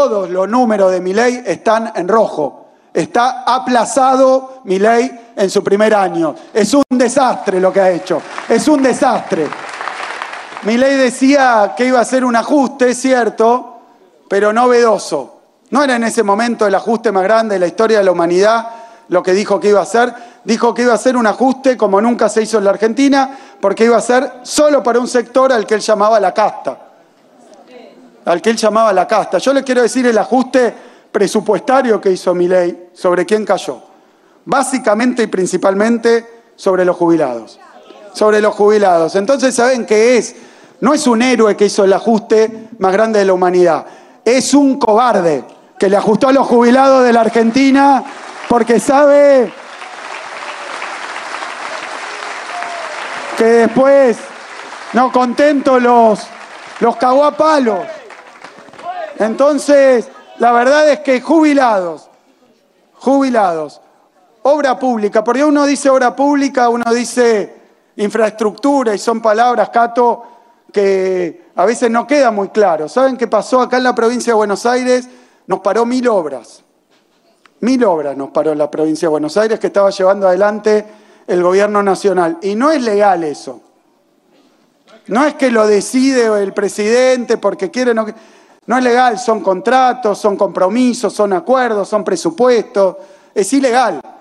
todos los números de Milei están en rojo. Está aplazado Milei en su primer año. Es un desastre lo que ha hecho. Es un desastre. Milei decía que iba a hacer un ajuste, es cierto, pero novedoso. No era en ese momento el ajuste más grande de la historia de la humanidad lo que dijo que iba a hacer. Dijo que iba a hacer un ajuste como nunca se hizo en la Argentina, porque iba a ser solo para un sector al que él llamaba la casta. Al que él llamaba la casta. Yo le quiero decir el ajuste presupuestario que hizo Milei, ¿sobre quién cayó? Básicamente y principalmente sobre los jubilados. Sobre los jubilados. Entonces, ¿saben qué es? No es un héroe que hizo el ajuste más grande de la humanidad. Es un cobarde que le ajustó a los jubilados de la Argentina porque sabe que después, no contentos, los cagó a palos. Entonces, la verdad es que jubilados, obra pública, porque uno dice obra pública, uno dice infraestructura y son palabras, Cato, que a veces no queda muy claro. ¿Saben qué pasó acá en la provincia de Buenos Aires? Nos paró 1000 obras. 1000 obras nos paró en la provincia de Buenos Aires que estaba llevando adelante el gobierno nacional. Y no es legal eso. No es que lo decide el presidente porque quiere, no es legal, son contratos, son compromisos, son acuerdos, son presupuestos. Es ilegal.